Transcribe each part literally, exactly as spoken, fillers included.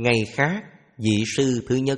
Ngày khác, vị sư thứ nhất.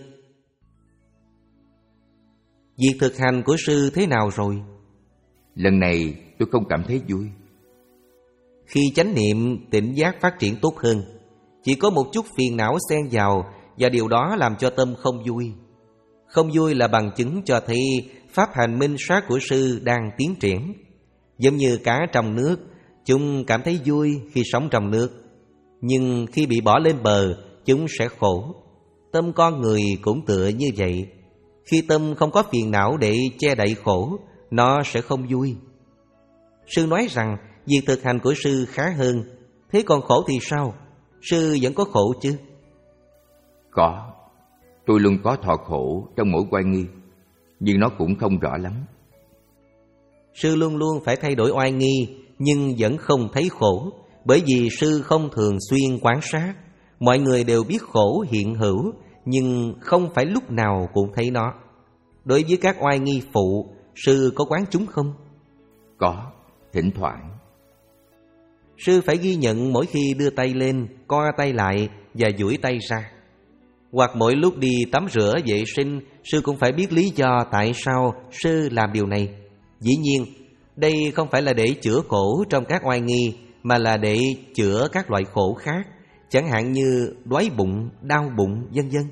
Việc thực hành của sư thế nào rồi? Lần này tôi không cảm thấy vui. Khi chánh niệm tỉnh giác phát triển tốt hơn, chỉ có một chút phiền não xen vào, và điều đó làm cho tâm không vui. Không vui là bằng chứng cho thấy pháp hành minh sát của sư đang tiến triển. Giống như cá trong nước, chúng cảm thấy vui khi sống trong nước, nhưng khi bị bỏ lên bờ, chúng sẽ khổ. Tâm con người cũng tựa như vậy. Khi tâm không có phiền não để che đậy khổ, nó sẽ không vui. Sư nói rằng việc thực hành của sư khá hơn. Thế còn khổ thì sao? Sư vẫn có khổ chứ? Có. Tôi luôn có thọ khổ trong mỗi oai nghi, nhưng nó cũng không rõ lắm. Sư luôn luôn phải thay đổi oai nghi, nhưng vẫn không thấy khổ, bởi vì sư không thường xuyên quan sát. Mọi người đều biết khổ hiện hữu, nhưng không phải lúc nào cũng thấy nó. Đối với các oai nghi phụ, sư có quán chúng không? Có, thỉnh thoảng. Sư phải ghi nhận mỗi khi đưa tay lên, co tay lại và duỗi tay ra. Hoặc mỗi lúc đi tắm rửa vệ sinh, sư cũng phải biết lý do tại sao sư làm điều này. Dĩ nhiên, đây không phải là để chữa khổ trong các oai nghi, mà là để chữa các loại khổ khác, chẳng hạn như đói bụng, đau bụng, vân vân.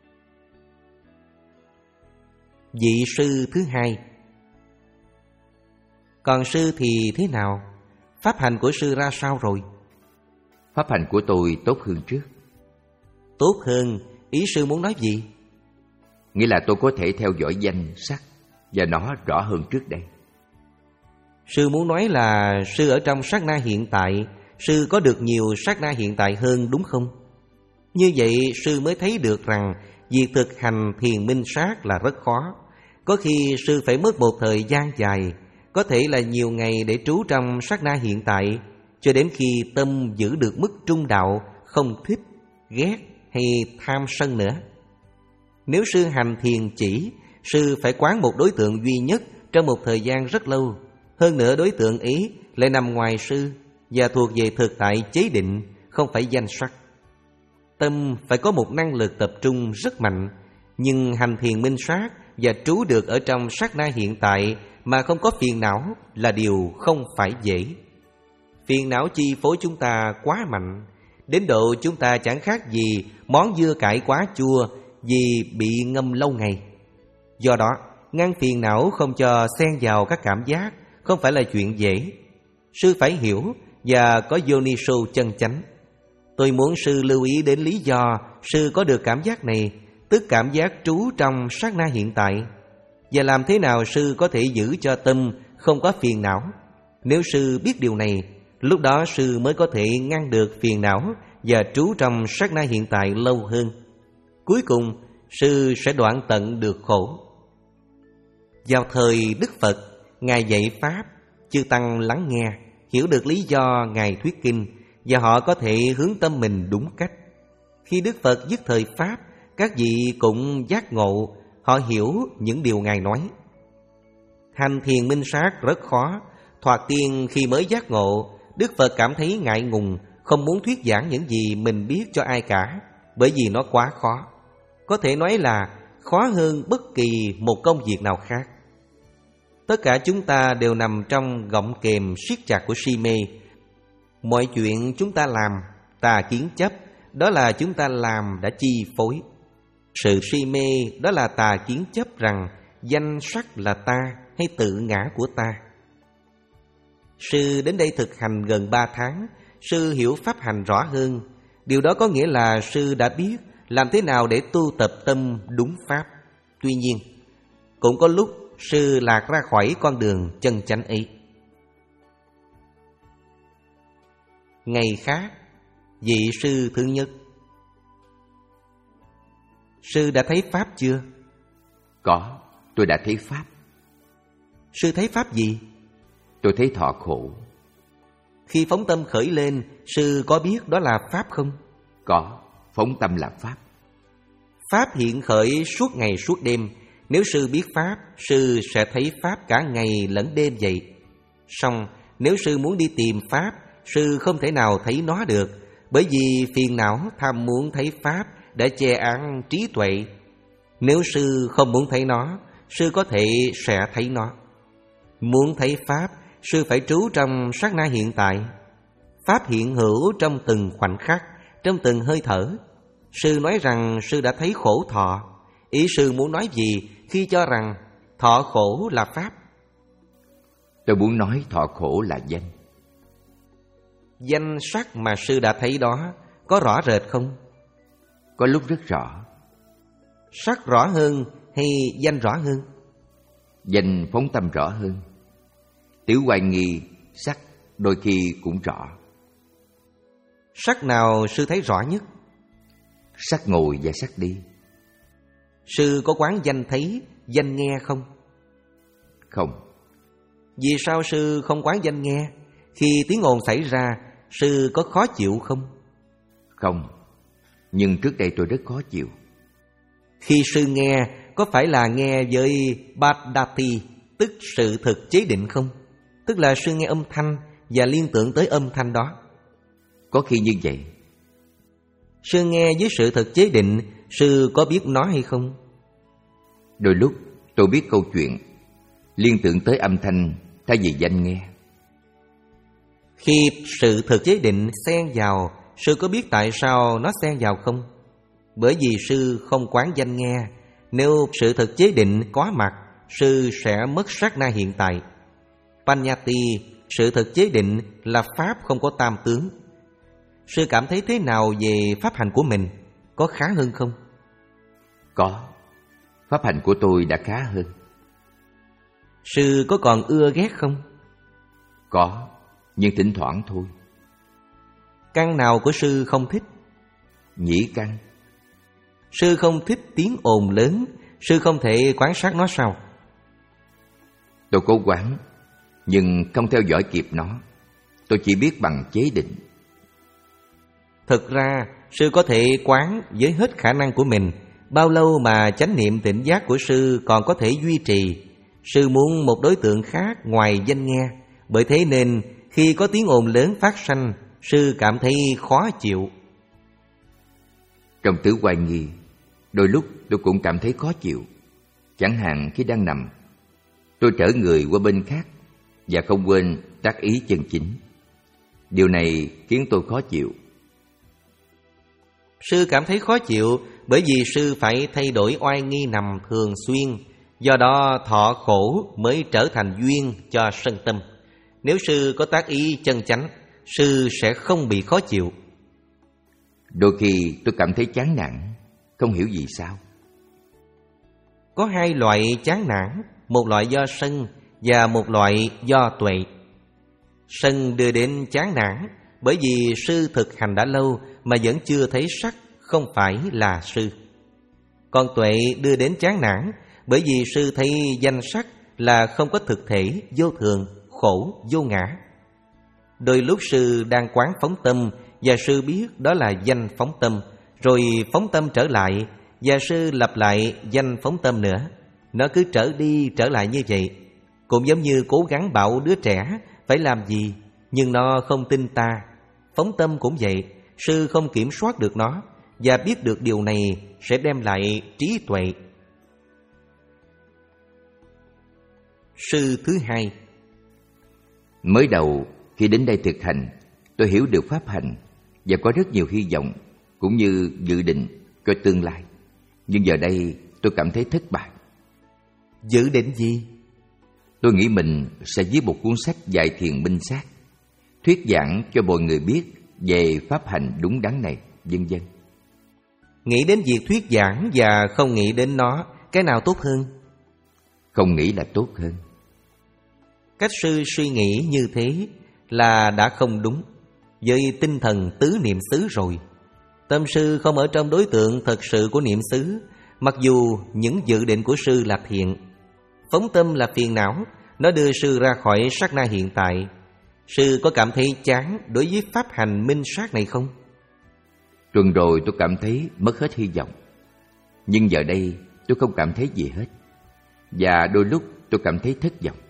Vị sư thứ hai. Còn sư thì thế nào? Pháp hành của sư ra sao rồi? Pháp hành của tôi tốt hơn trước. Tốt hơn, ý sư muốn nói gì? Nghĩa là tôi có thể theo dõi danh sắc và nó rõ hơn trước đây. Sư muốn nói là sư ở trong sát na hiện tại, sư có được nhiều sát na hiện tại hơn, đúng không? Như vậy sư mới thấy được rằng việc thực hành thiền minh sát là rất khó. Có khi sư phải mất một thời gian dài, có thể là nhiều ngày để trú trong sát na hiện tại, cho đến khi tâm giữ được mức trung đạo, không thích, ghét hay tham sân nữa. Nếu sư hành thiền chỉ, sư phải quán một đối tượng duy nhất trong một thời gian rất lâu. Hơn nữa đối tượng ấy lại nằm ngoài sư và thuộc về thực tại chế định, không phải danh sắc. Tâm phải có một năng lực tập trung rất mạnh, nhưng hành thiền minh sát và trú được ở trong sát na hiện tại mà không có phiền não là điều không phải dễ. Phiền não chi phối chúng ta quá mạnh, đến độ chúng ta chẳng khác gì món dưa cải quá chua vì bị ngâm lâu ngày. Do đó, ngăn phiền não không cho xen vào các cảm giác không phải là chuyện dễ. Sư phải hiểu và có Yoniso chân chánh. Tôi muốn sư lưu ý đến lý do sư có được cảm giác này, tức cảm giác trú trong sát na hiện tại, và làm thế nào sư có thể giữ cho tâm không có phiền não. Nếu sư biết điều này, lúc đó sư mới có thể ngăn được phiền não và trú trong sát na hiện tại lâu hơn. Cuối cùng, sư sẽ đoạn tận được khổ. Vào thời Đức Phật, Ngài dạy Pháp, chư Tăng lắng nghe, hiểu được lý do Ngài thuyết kinh, và họ có thể hướng tâm mình đúng cách. Khi Đức Phật dứt thời Pháp, các vị cũng giác ngộ, họ hiểu những điều Ngài nói. Hành thiền minh sát rất khó. Thoạt tiên khi mới giác ngộ, Đức Phật cảm thấy ngại ngùng, không muốn thuyết giảng những gì mình biết cho ai cả, bởi vì nó quá khó. Có thể nói là khó hơn bất kỳ một công việc nào khác. Tất cả chúng ta đều nằm trong gọng kềm siết chặt của si mê. Mọi chuyện chúng ta làm, tà kiến chấp, đó là chúng ta làm đã chi phối. Sự si mê đó là tà kiến chấp rằng danh sắc là ta hay tự ngã của ta. Sư đến đây thực hành gần ba tháng, sư hiểu pháp hành rõ hơn. Điều đó có nghĩa là sư đã biết làm thế nào để tu tập tâm đúng pháp. Tuy nhiên, cũng có lúc sư lạc ra khỏi con đường chân chánh ấy. Ngày khác, vị sư thứ nhất. Sư đã thấy pháp chưa? Có, tôi đã thấy pháp. Sư thấy pháp gì? Tôi thấy thọ khổ. Khi phóng tâm khởi lên, sư có biết đó là pháp không? Có, phóng tâm là pháp. Pháp hiện khởi suốt ngày suốt đêm. Nếu sư biết pháp, sư sẽ thấy pháp cả ngày lẫn đêm vậy. Song nếu sư muốn đi tìm pháp, sư không thể nào thấy nó được, Bởi vì phiền não tham muốn thấy Pháp đã che án trí tuệ. Nếu sư không muốn thấy nó, sư có thể sẽ thấy nó. Muốn thấy Pháp, sư phải trú trong sát na hiện tại. Pháp hiện hữu trong từng khoảnh khắc, trong từng hơi thở. Sư nói rằng sư đã thấy khổ thọ. Ý sư muốn nói gì khi cho rằng thọ khổ là Pháp? Tôi muốn nói thọ khổ là danh. Danh sắc mà sư đã thấy đó có rõ rệt không? Có lúc rất rõ. Sắc rõ hơn hay danh rõ hơn? Danh phóng tâm rõ hơn. Tiểu hoài nghi sắc đôi khi cũng rõ. Sắc nào sư thấy rõ nhất? Sắc ngồi và sắc đi. Sư có quán danh thấy, danh nghe không? Không. Vì sao sư không quán danh nghe? Khi tiếng ồn xảy ra, sư có khó chịu không? Không. Nhưng trước đây tôi rất khó chịu. Khi sư nghe, có phải là nghe với Bhaddati, tức sự thực chế định không? Tức là sư nghe âm thanh và liên tưởng tới âm thanh đó. Có khi như vậy. Sư nghe với sự thực chế định, sư có biết nó hay không? Đôi lúc tôi biết câu chuyện, liên tưởng tới âm thanh thay vì danh nghe. Khi sự thực chế định xen vào, sư có biết tại sao nó xen vào không? Bởi vì sư không quán danh nghe. Nếu sự thực chế định có mặt, sư sẽ mất sát na hiện tại. Panyati, sự thực chế định là Pháp không có tam tướng. Sư cảm thấy thế nào về pháp hành của mình? Có khá hơn không? Có. Pháp hành của tôi đã khá hơn. Sư có còn ưa ghét không? Có, nhưng thỉnh thoảng thôi. Căn nào của sư không thích? Nhĩ căn. Sư không thích tiếng ồn lớn, sư không thể quan sát nó sao? Tôi cố quán, nhưng không theo dõi kịp nó. Tôi chỉ biết bằng chế định. Thực ra, sư có thể quán với hết khả năng của mình. Bao lâu mà chánh niệm tỉnh giác của sư còn có thể duy trì? Sư muốn một đối tượng khác ngoài danh nghe. Bởi thế nên khi có tiếng ồn lớn phát sanh, sư cảm thấy khó chịu. Trong tứ hoài nghi, đôi lúc tôi cũng cảm thấy khó chịu. Chẳng hạn khi đang nằm, tôi trở người qua bên khác và không quên tác ý chân chính. Điều này khiến tôi khó chịu. Sư cảm thấy khó chịu bởi vì sư phải thay đổi oai nghi nằm thường xuyên. Do đó thọ khổ mới trở thành duyên cho sân tâm. Nếu sư có tác ý chân chánh, sư sẽ không bị khó chịu. Đôi khi tôi cảm thấy chán nản, không hiểu vì sao. Có hai loại chán nản, một loại do sân và một loại do tuệ. Sân đưa đến chán nản bởi vì sư thực hành đã lâu mà vẫn chưa thấy sắc không phải là sư. Còn tuệ đưa đến chán nản bởi vì sư thấy danh sắc là không có thực thể, vô thường, khổ, vô ngã. Đôi lúc sư đang quán phóng tâm và sư biết đó là danh phóng tâm, rồi phóng tâm trở lại và sư lặp lại danh phóng tâm nữa. Nó cứ trở đi trở lại như vậy. Cũng giống như cố gắng bảo đứa trẻ phải làm gì, nhưng nó không tin ta. Phóng tâm cũng vậy, sư không kiểm soát được nó, và biết được điều này sẽ đem lại trí tuệ. Sư thứ hai. Mới đầu khi đến đây thực hành, tôi hiểu được pháp hành và có rất nhiều hy vọng cũng như dự định cho tương lai. Nhưng giờ đây tôi cảm thấy thất bại. Dự định gì? Tôi nghĩ mình sẽ viết một cuốn sách dạy thiền minh sát, thuyết giảng cho mọi người biết về pháp hành đúng đắn này, vân vân. Nghĩ đến việc thuyết giảng và không nghĩ đến nó, cái nào tốt hơn? Không nghĩ là tốt hơn. Cách sư suy nghĩ như thế là đã không đúng với tinh thần tứ niệm xứ rồi. Tâm sư không ở trong đối tượng thật sự của niệm xứ, mặc dù những dự định của sư là thiện. Phóng tâm là phiền não, nó đưa sư ra khỏi sát na hiện tại. Sư có cảm thấy chán đối với pháp hành minh sát này không? Tuần rồi tôi cảm thấy mất hết hy vọng. Nhưng giờ đây tôi không cảm thấy gì hết. Và đôi lúc tôi cảm thấy thất vọng.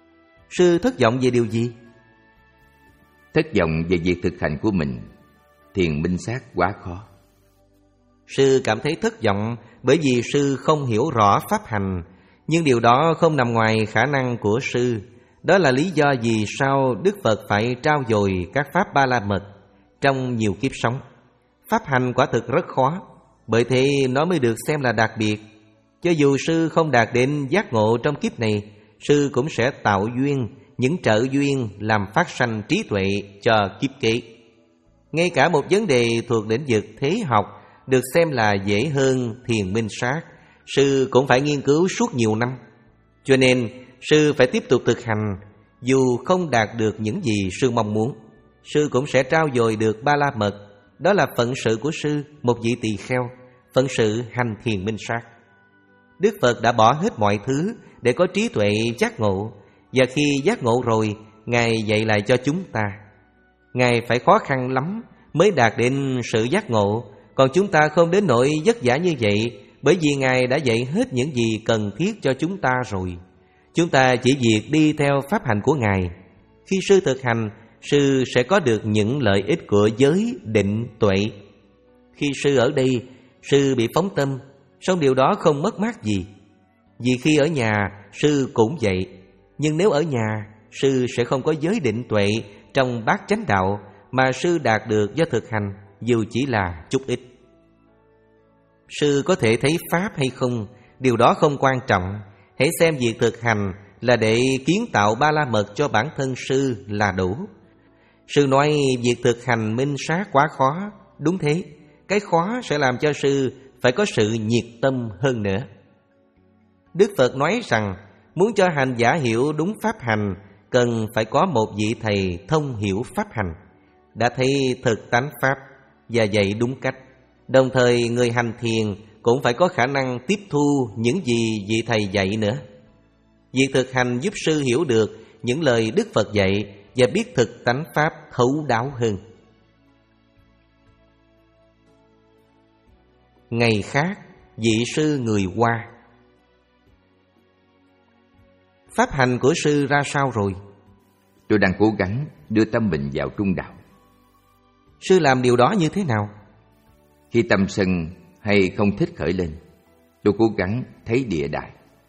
Sư thất vọng về điều gì? Thất vọng về việc thực hành của mình. thiền minh sát quá khó. Sư cảm thấy thất vọng bởi vì sư không hiểu rõ pháp hành, nhưng điều đó không nằm ngoài khả năng của sư. Đó là lý do vì sao Đức Phật phải trao dồi các pháp Ba La Mật trong nhiều kiếp sống. Pháp hành quả thực rất khó, bởi thế nó mới được xem là đặc biệt. Cho dù sư không đạt đến giác ngộ trong kiếp này, sư cũng sẽ tạo duyên, những trợ duyên làm phát sanh trí tuệ cho kiếp kế. Ngay cả một vấn đề thuộc lĩnh vực thế học được xem là dễ hơn thiền minh sát, sư cũng phải nghiên cứu suốt nhiều năm. Cho nên sư phải tiếp tục thực hành. Dù không đạt được những gì sư mong muốn, sư cũng sẽ trao dồi được Ba La Mật. Đó là phận sự của sư, một vị tỳ kheo, phận sự hành thiền minh sát. Đức Phật đã bỏ hết mọi thứ để có trí tuệ giác ngộ, và khi giác ngộ rồi, Ngài dạy lại cho chúng ta. Ngài phải khó khăn lắm mới đạt đến sự giác ngộ, còn chúng ta không đến nỗi vất vả như vậy, bởi vì Ngài đã dạy hết những gì cần thiết cho chúng ta rồi. Chúng ta chỉ việc đi theo pháp hành của Ngài. Khi sư thực hành, sư sẽ có được những lợi ích của giới định tuệ. Khi sư ở đây, sư bị phóng tâm, song điều đó không mất mát gì. Vì khi ở nhà, sư cũng vậy. Nhưng nếu ở nhà, sư sẽ không có giới định tuệ trong bát chánh đạo mà sư đạt được do thực hành, dù chỉ là chút ít. Sư có thể thấy pháp hay không, điều đó không quan trọng. Hãy xem việc thực hành là để kiến tạo Ba La Mật cho bản thân sư là đủ. Sư nói việc thực hành minh sát quá khó. Đúng thế, cái khó sẽ làm cho sư phải có sự nhiệt tâm hơn nữa. Đức Phật nói rằng muốn cho hành giả hiểu đúng pháp hành, cần phải có một vị thầy thông hiểu pháp hành, đã thấy thực tánh pháp và dạy đúng cách. Đồng thời người hành thiền cũng phải có khả năng tiếp thu những gì vị thầy dạy nữa. Việc thực hành giúp sư hiểu được những lời Đức Phật dạy và biết thực tánh pháp thấu đáo hơn. Ngày khác, vị sư người Hoa. Pháp hành của sư ra sao rồi? Tôi đang cố gắng đưa tâm mình vào trung đạo. Sư làm điều đó như thế nào? Khi tâm sân hay không thích khởi lên, tôi cố gắng thấy địa đại.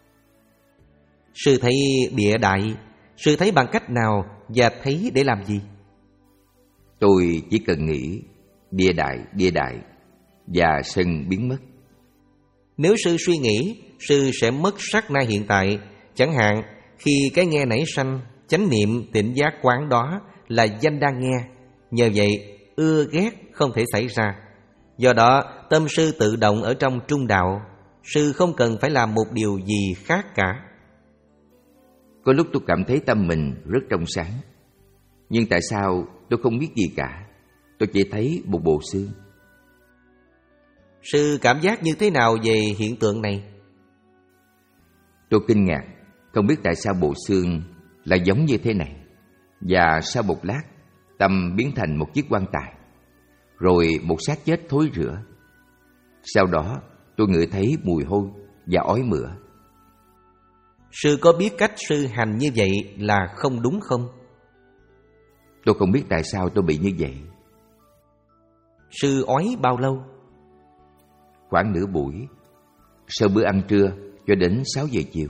Sư thấy địa đại, sư thấy bằng cách nào và thấy để làm gì? Tôi chỉ cần nghĩ địa đại, địa đại và sân biến mất. Nếu sư suy nghĩ, sư sẽ mất sát na hiện tại. Chẳng hạn khi cái nghe nảy sanh, chánh niệm tỉnh giác quán đó là danh đang nghe. Nhờ vậy ưa ghét không thể xảy ra. Do đó tâm sư tự động ở trong trung đạo. Sư không cần phải làm một điều gì khác cả. Có lúc tôi cảm thấy tâm mình rất trong sáng, nhưng tại sao tôi không biết gì cả? Tôi chỉ thấy một bộ xương. Sư cảm giác như thế nào về hiện tượng này? Tôi kinh ngạc, không biết tại sao bộ xương lại giống như thế này. Và sau một lát, tâm biến thành một chiếc quan tài, rồi một xác chết thối rữa. Sau đó tôi ngửi thấy mùi hôi và ói mửa. Sư có biết cách sư hành như vậy là không đúng không? Tôi không biết tại sao tôi bị như vậy. Sư ói bao lâu? Khoảng nửa buổi, sau bữa ăn trưa cho đến sáu giờ chiều.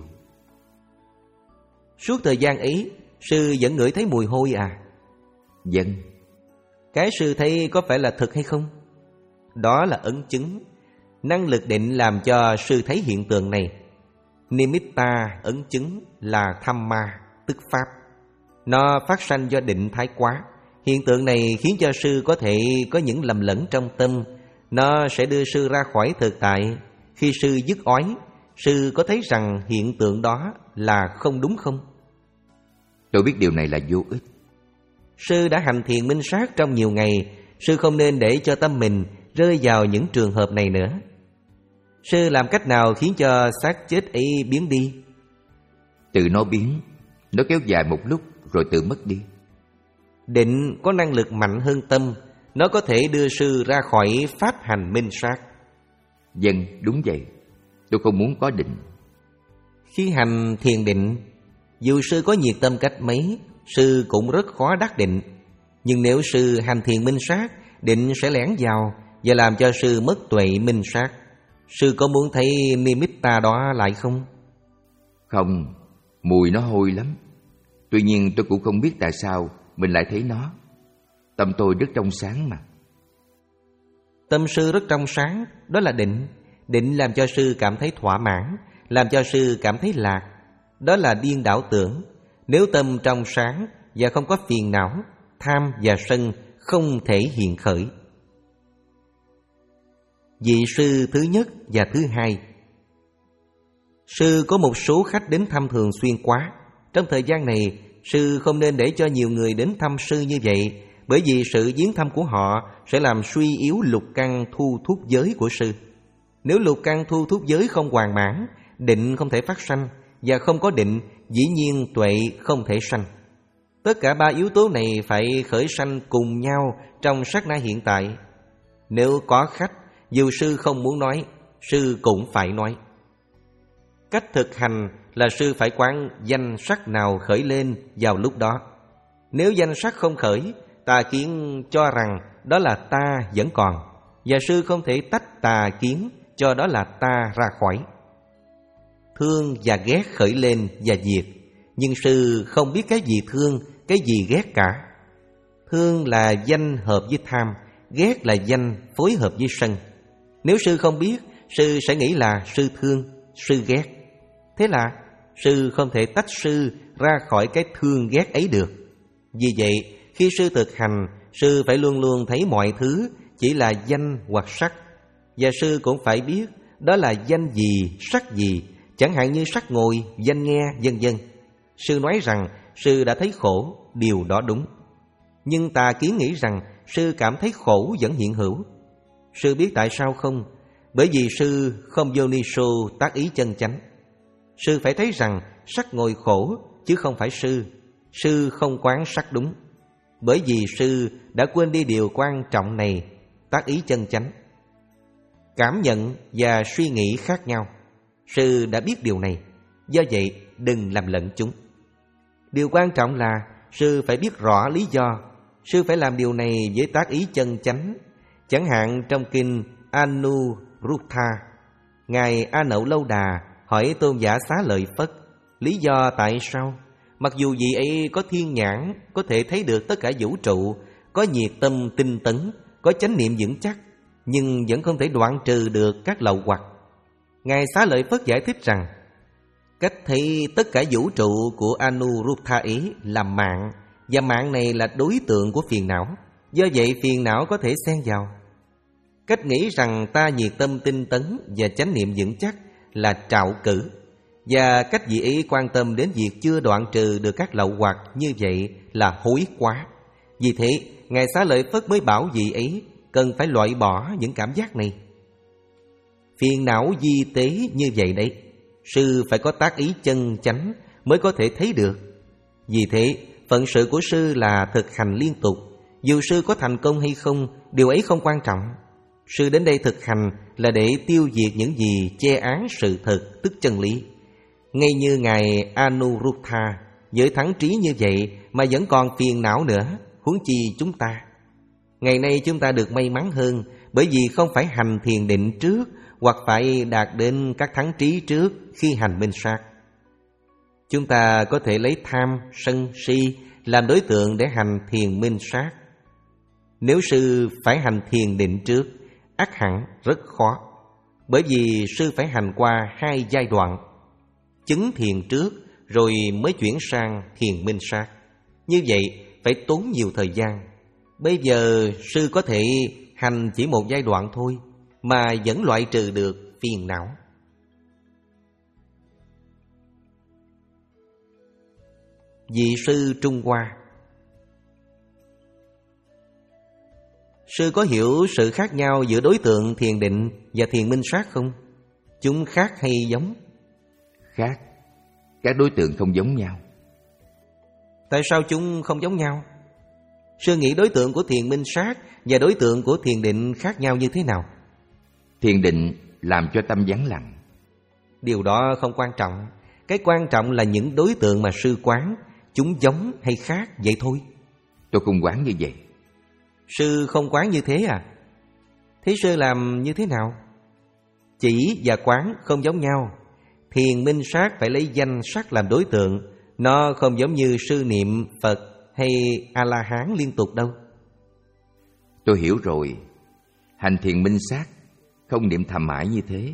Suốt thời gian ấy, sư vẫn ngửi thấy mùi hôi à? Vâng. Cái sư thấy có phải là thực hay không? Đó là ấn chứng. Năng lực định làm cho sư thấy hiện tượng này. Nimitta ấn chứng là Dhamma, tức Pháp. Nó phát sanh do định thái quá. Hiện tượng này khiến cho sư có thể có những lầm lẫn trong tâm. Nó sẽ đưa sư ra khỏi thực tại. Khi sư dứt ói, sư có thấy rằng hiện tượng đó là không đúng không? Tôi biết điều này là vô ích. Sư đã hành thiền minh sát trong nhiều ngày. Sư không nên để cho tâm mình rơi vào những trường hợp này nữa. Sư làm cách nào khiến cho xác chết ấy biến đi? Từ nó biến, nó kéo dài một lúc rồi tự mất đi. Định có năng lực mạnh hơn tâm. Nó có thể đưa sư ra khỏi pháp hành minh sát. Vâng, đúng vậy. Tôi không muốn có định. Khi hành thiền định, dù sư có nhiệt tâm cách mấy, sư cũng rất khó đắc định. Nhưng nếu sư hành thiền minh sát định sẽ lẻn vào và làm cho sư mất tuệ minh sát. Sư có muốn thấy nimitta đó lại không? Không, mùi nó hôi lắm. Tuy nhiên tôi cũng không biết tại sao mình lại thấy nó. Tâm tôi rất trong sáng mà. Tâm sư rất trong sáng, đó là định. Định làm cho sư cảm thấy thỏa mãn, làm cho sư cảm thấy lạc. Đó là điên đảo tưởng. Nếu tâm trong sáng và không có phiền não, tham và sân không thể hiện khởi. Vị sư thứ nhất và thứ hai. Sư có một số khách đến thăm thường xuyên quá. Trong thời gian này, sư không nên để cho nhiều người đến thăm sư như vậy, bởi vì sự viếng thăm của họ sẽ làm suy yếu lục căn thu thúc giới của sư. Nếu lục căn thu thúc giới không hoàn mãn, định không thể phát sanh, và không có định, dĩ nhiên tuệ không thể sanh. Tất cả ba yếu tố này phải khởi sanh cùng nhau trong sát na hiện tại. Nếu có khách, dù sư không muốn nói, sư cũng phải nói. Cách thực hành là sư phải quán danh sắc nào khởi lên vào lúc đó. Nếu danh sắc không khởi, tà kiến cho rằng đó là ta vẫn còn, và sư không thể tách tà kiến cho đó là ta ra khỏi. Thương và ghét khởi lên và diệt, nhưng sư không biết cái gì thương, cái gì ghét cả. Thương là danh hợp với tham, ghét là danh phối hợp với sân. Nếu sư không biết, sư sẽ nghĩ là sư thương, sư ghét. Thế là sư không thể tách sư ra khỏi cái thương ghét ấy được. Vì vậy, khi sư thực hành, sư phải luôn luôn thấy mọi thứ chỉ là danh hoặc sắc. Và sư cũng phải biết đó là danh gì, sắc gì, chẳng hạn như sắc ngồi, danh nghe, vân vân. Sư nói rằng sư đã thấy khổ, điều đó đúng. Nhưng tà kiến nghĩ rằng sư cảm thấy khổ vẫn hiện hữu. Sư biết tại sao không? Bởi vì sư không Yonisho tác ý chân chánh. Sư phải thấy rằng sắc ngồi khổ chứ không phải sư. Sư không quán sắc đúng. Bởi vì sư đã quên đi điều quan trọng này, tác ý chân chánh. Cảm nhận và suy nghĩ khác nhau. Sư đã biết điều này, do vậy đừng làm lẫn chúng. Điều quan trọng là sư phải biết rõ lý do. Sư phải làm điều này với tác ý chân chánh. Chẳng hạn trong kinh Anuruddha, Ngài A Nậu Lâu Đà hỏi Tôn giả Xá Lợi Phất lý do tại sao mặc dù vị ấy có thiên nhãn, có thể thấy được tất cả vũ trụ, có nhiệt tâm tinh tấn, có chánh niệm vững chắc, nhưng vẫn không thể đoạn trừ được các lậu hoặc. Ngài Xá Lợi Phất giải thích rằng cách thấy tất cả vũ trụ của Anuruddha ấy là mạng, và mạng này là đối tượng của phiền não, do vậy phiền não có thể xen vào. Cách nghĩ rằng ta nhiệt tâm tinh tấn và chánh niệm vững chắc là trạo cử, và cách vị ấy quan tâm đến việc chưa đoạn trừ được các lậu hoặc như vậy là hối quá. Vì thế, Ngài Xá Lợi Phất mới bảo vị ấy cần phải loại bỏ những cảm giác này. Phiền não di tế như vậy đấy, sư phải có tác ý chân chánh mới có thể thấy được. Vì thế, phận sự của sư là thực hành liên tục. Dù sư có thành công hay không, điều ấy không quan trọng. Sư đến đây thực hành là để tiêu diệt những gì che án sự thật, tức chân lý. Ngay như Ngài Anuruddha, với thắng trí như vậy mà vẫn còn phiền não nữa, huống chi chúng ta. Ngày nay chúng ta được may mắn hơn, bởi vì không phải hành thiền định trước, hoặc phải đạt đến các thắng trí trước khi hành minh sát. Chúng ta có thể lấy tham, sân, si làm đối tượng để hành thiền minh sát. Nếu sư phải hành thiền định trước, ắt hẳn rất khó, bởi vì sư phải hành qua hai giai đoạn: chứng thiền trước rồi mới chuyển sang thiền minh sát. Như vậy phải tốn nhiều thời gian. Bây giờ sư có thể hành chỉ một giai đoạn thôi mà vẫn loại trừ được phiền não. Vị sư Trung Hoa. Sư có hiểu sự khác nhau giữa đối tượng thiền định và thiền minh sát không? Chúng khác hay giống? Khác. Các đối tượng không giống nhau. Tại sao chúng không giống nhau? Sư nghĩ đối tượng của thiền minh sát và đối tượng của thiền định khác nhau như thế nào? Thiền định làm cho tâm vắng lặng. Điều đó không quan trọng. Cái quan trọng là những đối tượng mà sư quán, chúng giống hay khác vậy thôi. Tôi không quán như vậy. Sư không quán như thế à? Thế sư làm như thế nào? Chỉ và quán không giống nhau. Thiền minh sát phải lấy danh sắc làm đối tượng. Nó không giống như sư niệm Phật hay A-la-hán liên tục đâu. Tôi hiểu rồi. Hành thiền minh sát, không niệm thầm mãi như thế.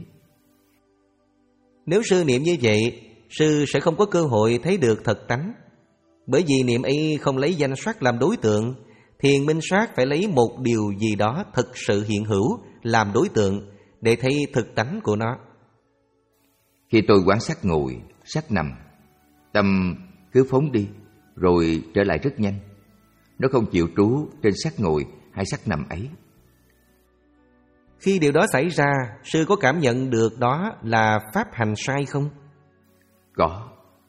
Nếu sư niệm như vậy, sư sẽ không có cơ hội thấy được thật tánh. Bởi vì niệm ấy không lấy danh sắc làm đối tượng. Thiền minh sát phải lấy một điều gì đó thực sự hiện hữu làm đối tượng để thấy thực tánh của nó. Khi tôi quán sắc ngồi, sắc nằm, tâm cứ phóng đi rồi trở lại rất nhanh. Nó không chịu trú trên sắc ngồi hay sắc nằm ấy. Khi điều đó xảy ra, sư có cảm nhận được đó là pháp hành sai không? Có.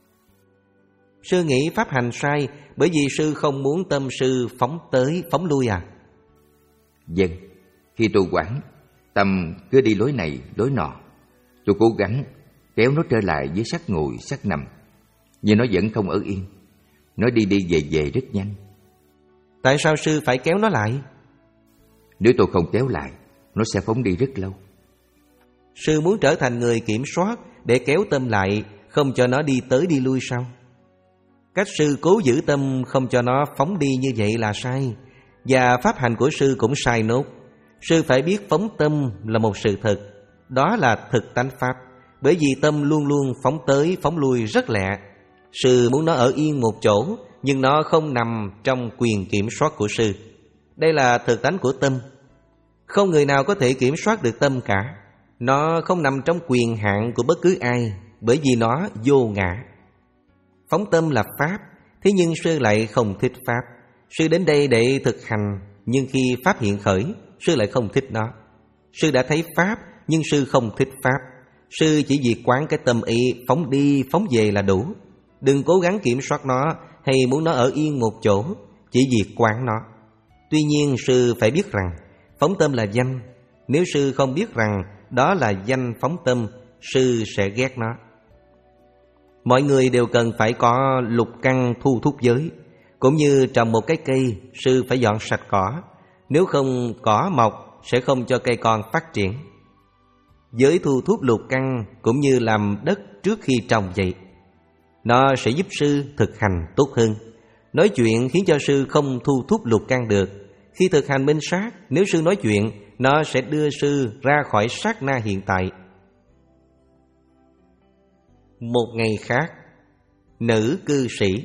Sư nghĩ pháp hành sai bởi vì sư không muốn tâm sư phóng tới, phóng lui à? Vâng, khi tôi quán, tâm cứ đi lối này, lối nọ. Tôi cố gắng kéo nó trở lại với sắc ngồi, sắc nằm, nhưng nó vẫn không ở yên. Nó đi đi về về rất nhanh. Tại sao sư phải kéo nó lại? Nếu tôi không kéo lại, nó sẽ phóng đi rất lâu. Sư muốn trở thành người kiểm soát để kéo tâm lại, không cho nó đi tới đi lui sao? Cách sư cố giữ tâm không cho nó phóng đi như vậy là sai. Và pháp hành của sư cũng sai nốt. Sư phải biết phóng tâm là một sự thật. Đó là thực tánh pháp. Bởi vì tâm luôn luôn phóng tới, phóng lui rất lẹ. Sư muốn nó ở yên một chỗ, nhưng nó không nằm trong quyền kiểm soát của sư. Đây là thực tánh của tâm. Không người nào có thể kiểm soát được tâm cả. Nó không nằm trong quyền hạn của bất cứ ai, bởi vì nó vô ngã. Phóng tâm là pháp, thế nhưng sư lại không thích pháp. Sư đến đây để thực hành, nhưng khi pháp hiện khởi, sư lại không thích nó. Sư đã thấy pháp, nhưng sư không thích pháp. Sư chỉ việc quán cái tâm ý, phóng đi, phóng về là đủ. Đừng cố gắng kiểm soát nó hay muốn nó ở yên một chỗ, chỉ việc quán nó. Tuy nhiên sư phải biết rằng phóng tâm là danh. Nếu sư không biết rằng đó là danh phóng tâm, sư sẽ ghét nó. Mọi người đều cần phải có lục căn thu thúc giới. Cũng như trồng một cái cây, sư phải dọn sạch cỏ. Nếu không cỏ mọc sẽ không cho cây con phát triển. Giới thu thúc lục căn cũng như làm đất trước khi trồng vậy. Nó sẽ giúp sư thực hành tốt hơn. Nói chuyện khiến cho sư không thu thúc lục căn được. Khi thực hành minh sát, nếu sư nói chuyện, nó sẽ đưa sư ra khỏi sát na hiện tại. Một ngày khác, nữ cư sĩ.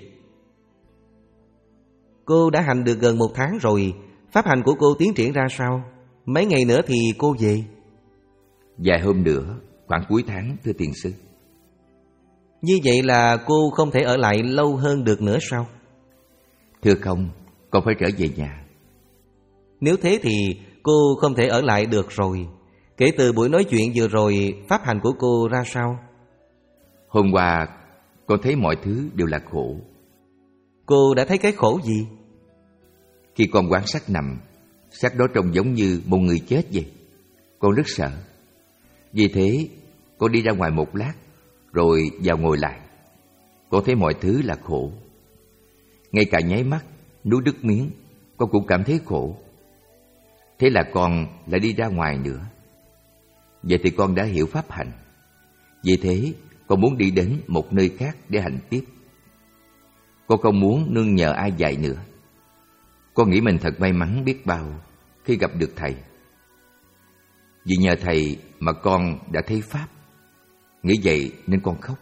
Cô đã hành được gần một tháng rồi. Pháp hành của cô tiến triển ra sao? Mấy ngày nữa thì cô về? Vài hôm nữa, khoảng cuối tháng, thưa thiền sư. Như vậy là cô không thể ở lại lâu hơn được nữa sao? Thưa không, con phải trở về nhà. Nếu thế thì cô không thể ở lại được rồi. Kể từ buổi nói chuyện vừa rồi, pháp hành của cô ra sao? Hôm qua, con thấy mọi thứ đều là khổ. Cô đã thấy cái khổ gì? Khi con quán sắc nằm, sắc đó trông giống như một người chết vậy. Con rất sợ. Vì thế, con đi ra ngoài một lát, rồi vào ngồi lại. Con thấy mọi thứ là khổ. Ngay cả nháy mắt, nuốt nước miếng, con cũng cảm thấy khổ. Thế là con lại đi ra ngoài nữa. Vậy thì con đã hiểu pháp hành. Vì thế, con muốn đi đến một nơi khác để hành tiếp. Con không muốn nương nhờ ai dạy nữa. Con nghĩ mình thật may mắn biết bao khi gặp được thầy. Vì nhờ thầy mà con đã thấy pháp. Nghĩ vậy nên con khóc.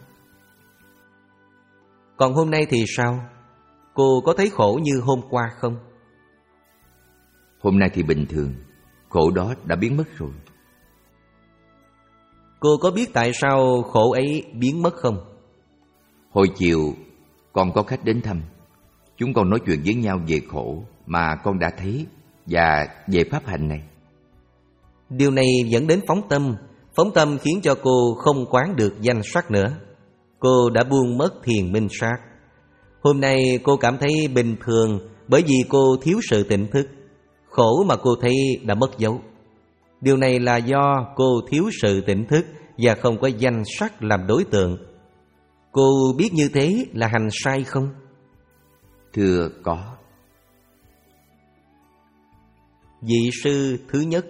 Còn hôm nay thì sao? Cô có thấy khổ như hôm qua không? Hôm nay thì bình thường. Khổ đó đã biến mất rồi. Cô có biết tại sao khổ ấy biến mất không? Hồi chiều con có khách đến thăm. Chúng con nói chuyện với nhau về khổ mà con đã thấy và về pháp hành này. Điều này dẫn đến phóng tâm. Phóng tâm khiến cho cô không quán được danh sắc nữa. Cô đã buông mất thiền minh sát. Hôm nay cô cảm thấy bình thường bởi vì cô thiếu sự tỉnh thức. Khổ mà cô thấy đã mất dấu. Điều này là do cô thiếu sự tỉnh thức và không có danh sắc làm đối tượng. Cô biết như thế là hành sai không? Thưa có. Vị sư thứ nhất.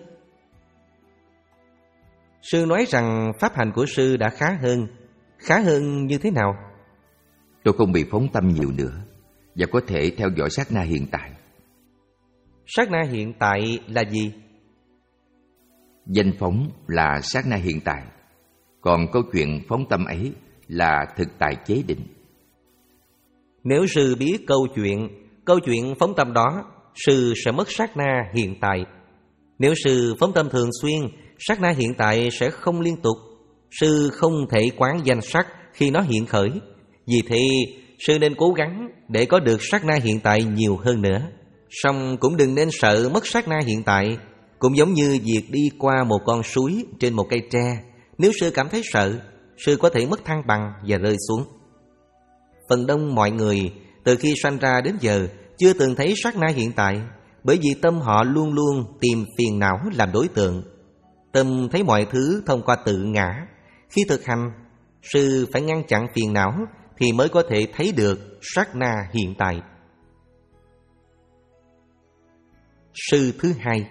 Sư nói rằng pháp hành của sư đã khá hơn. Khá hơn như thế nào? Tôi không bị phóng tâm nhiều nữa và có thể theo dõi sát na hiện tại. Sát na hiện tại là gì? Danh phóng là sát na hiện tại, còn câu chuyện phóng tâm ấy là thực tại chế định. Nếu sư biết câu chuyện, câu chuyện phóng tâm đó, sư sẽ mất sát na hiện tại. Nếu sư phóng tâm thường xuyên, sát na hiện tại sẽ không liên tục. Sư không thể quán danh sắc khi nó hiện khởi. Vì thế, sư nên cố gắng để có được sát na hiện tại nhiều hơn nữa. Song cũng đừng nên sợ mất sát na hiện tại. Cũng giống như việc đi qua một con suối trên một cây tre. Nếu sư cảm thấy sợ, sư có thể mất thăng bằng và rơi xuống. Phần đông mọi người từ khi sanh ra đến giờ chưa từng thấy sát na hiện tại, bởi vì tâm họ luôn luôn tìm phiền não làm đối tượng. Tâm thấy mọi thứ thông qua tự ngã. Khi thực hành, sư phải ngăn chặn phiền não thì mới có thể thấy được sát na hiện tại. Sư thứ hai.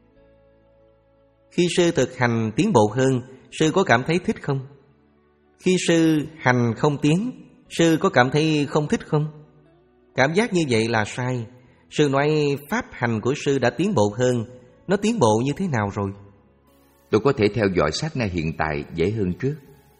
Khi sư thực hành tiến bộ hơn, sư có cảm thấy thích không? Khi sư hành không tiến, sư có cảm thấy không thích không? Cảm giác như vậy là sai. Sư nói pháp hành của sư đã tiến bộ hơn. Nó tiến bộ như thế nào rồi? Tôi có thể theo dõi sát na hiện tại dễ hơn trước.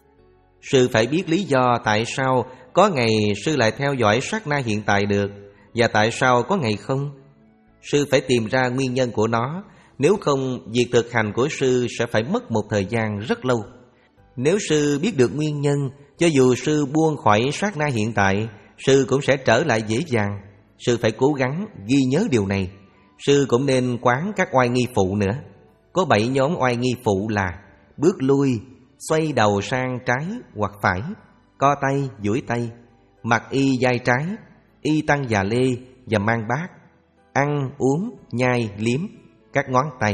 Sư phải biết lý do tại sao có ngày sư lại theo dõi sát na hiện tại được, và tại sao có ngày không. Sư phải tìm ra nguyên nhân của nó. Nếu không, việc thực hành của sư sẽ phải mất một thời gian rất lâu. Nếu sư biết được nguyên nhân, cho dù sư buông khỏi sát na hiện tại, sư cũng sẽ trở lại dễ dàng. Sư phải cố gắng ghi nhớ điều này. Sư cũng nên quán các oai nghi phụ nữa. Có bảy nhóm oai nghi phụ là bước lui, xoay đầu sang trái hoặc phải, co tay, duỗi tay, mặc y vai trái, y tăng già lê và mang bát, ăn, uống, nhai, liếm các ngón tay,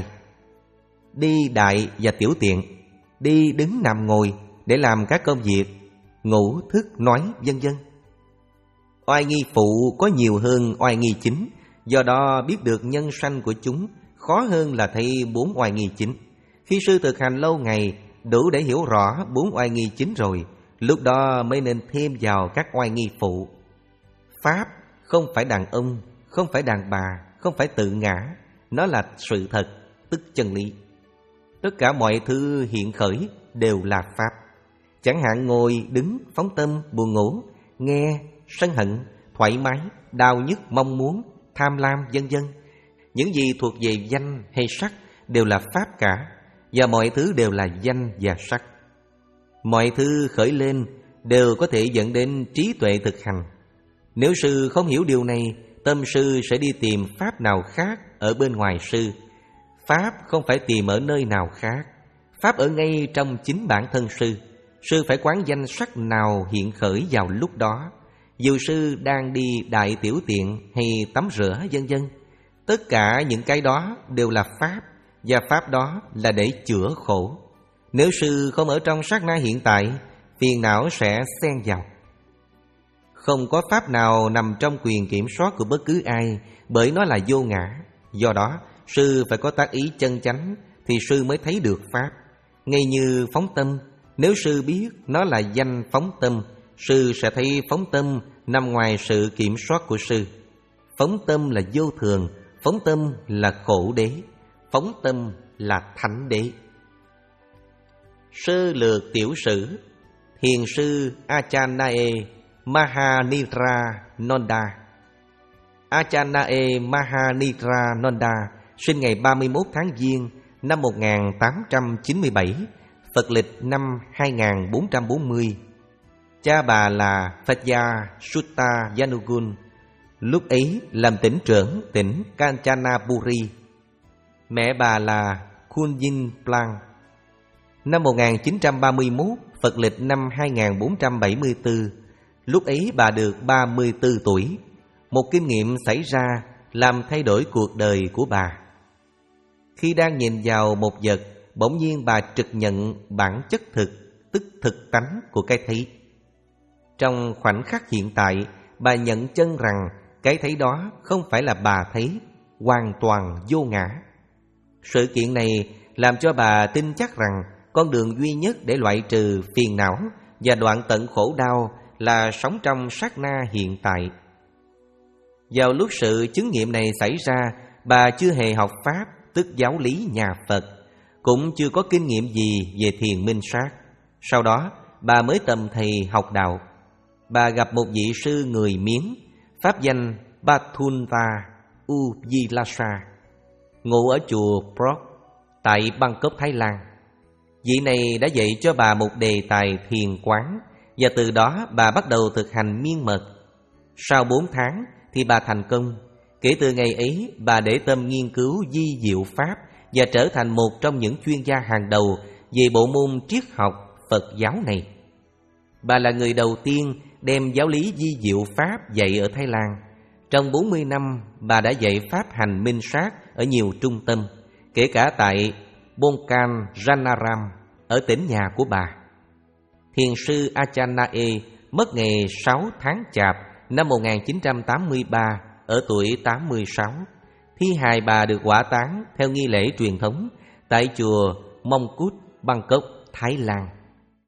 đi đại và tiểu tiện, đi đứng nằm ngồi để làm các công việc, ngủ, thức, nói, vân vân. Oai nghi phụ có nhiều hơn oai nghi chính, do đó biết được nhân sanh của chúng khó hơn là thấy bốn oai nghi chính. Khi sư thực hành lâu ngày đủ để hiểu rõ bốn oai nghi chính rồi, lúc đó mới nên thêm vào các oai nghi phụ. Pháp không phải đàn ông, không phải đàn bà, không phải tự ngã. Nó là sự thật, tức chân lý. Tất cả mọi thứ hiện khởi đều là Pháp. Chẳng hạn ngồi, đứng, phóng tâm, buồn ngủ, nghe, sân hận, thoải mái, đau nhức, mong muốn, tham lam, vân vân. Những gì thuộc về danh hay sắc đều là Pháp cả, và mọi thứ đều là danh và sắc. Mọi thứ khởi lên đều có thể dẫn đến trí tuệ thực hành. Nếu sư không hiểu điều này, tâm sư sẽ đi tìm pháp nào khác ở bên ngoài sư. Pháp không phải tìm ở nơi nào khác. Pháp ở ngay trong chính bản thân sư. Sư phải quán danh sắc nào hiện khởi vào lúc đó. Dù sư đang đi đại tiểu tiện hay tắm rửa vân vân, tất cả những cái đó đều là Pháp, và Pháp đó là để chữa khổ. Nếu sư không ở trong sát na hiện tại, phiền não sẽ xen vào. Không có pháp nào nằm trong quyền kiểm soát của bất cứ ai, bởi nó là vô ngã. Do đó, sư phải có tác ý chân chánh thì sư mới thấy được pháp. Ngay như phóng tâm, nếu sư biết nó là danh phóng tâm, sư sẽ thấy phóng tâm nằm ngoài sự kiểm soát của sư. Phóng tâm là vô thường, phóng tâm là khổ đế, phóng tâm là thánh đế. Sơ lược tiểu sử. Thiền sư Achanae Mahanitrananda. Achanae Mahanitrananda sinh ngày ba mươi mốt tháng Giêng năm một nghìn tám trăm chín mươi bảy, Phật lịch năm hai nghìn bốn trăm bốn mươi. Cha bà là Phật gia Sutta Yanugun, lúc ấy làm tỉnh trưởng tỉnh Kanchanaburi. Mẹ bà là Kunjin Plang. Năm một nghìn chín trăm ba mươi mốt, Phật lịch năm hai nghìn bốn trăm bảy mươi tư, lúc ấy bà được ba mươi tư tuổi. Một kinh nghiệm xảy ra làm thay đổi cuộc đời của bà. Khi đang nhìn vào một vật, bỗng nhiên bà trực nhận bản chất thực, tức thực tánh của cái thấy. Trong khoảnh khắc hiện tại, bà nhận chân rằng cái thấy đó không phải là bà thấy, hoàn toàn vô ngã. Sự kiện này làm cho bà tin chắc rằng con đường duy nhất để loại trừ phiền não và đoạn tận khổ đau là sống trong sát na hiện tại. Vào lúc sự chứng nghiệm này xảy ra, bà chưa hề học Pháp, tức giáo lý nhà Phật, cũng chưa có kinh nghiệm gì về thiền minh sát. Sau đó, bà mới tầm thầy học đạo. Bà gặp một vị sư người Miến, pháp danh Bathunta Uvilasa, ngụ ở chùa Prok tại Bangkok, Thái Lan. Vị này đã dạy cho bà một đề tài thiền quán, và từ đó bà bắt đầu thực hành miên mật. Sau bốn tháng thì bà thành công. Kể từ ngày ấy, bà để tâm nghiên cứu vi diệu Pháp và trở thành một trong những chuyên gia hàng đầu về bộ môn triết học Phật giáo này. Bà là người đầu tiên đem giáo lý vi diệu Pháp dạy ở Thái Lan. Trong bốn mươi năm, bà đã dạy Pháp hành minh sát ở nhiều trung tâm, kể cả tại Bongkan Ranaram, ở tỉnh nhà của bà. Thiền sư Achanae mất ngày sáu tháng Chạp năm một nghìn chín trăm tám mươi ba ở tuổi tám mươi sáu. Thi hài bà được hỏa táng theo nghi lễ truyền thống tại chùa Mongkut, Bangkok, Thái Lan.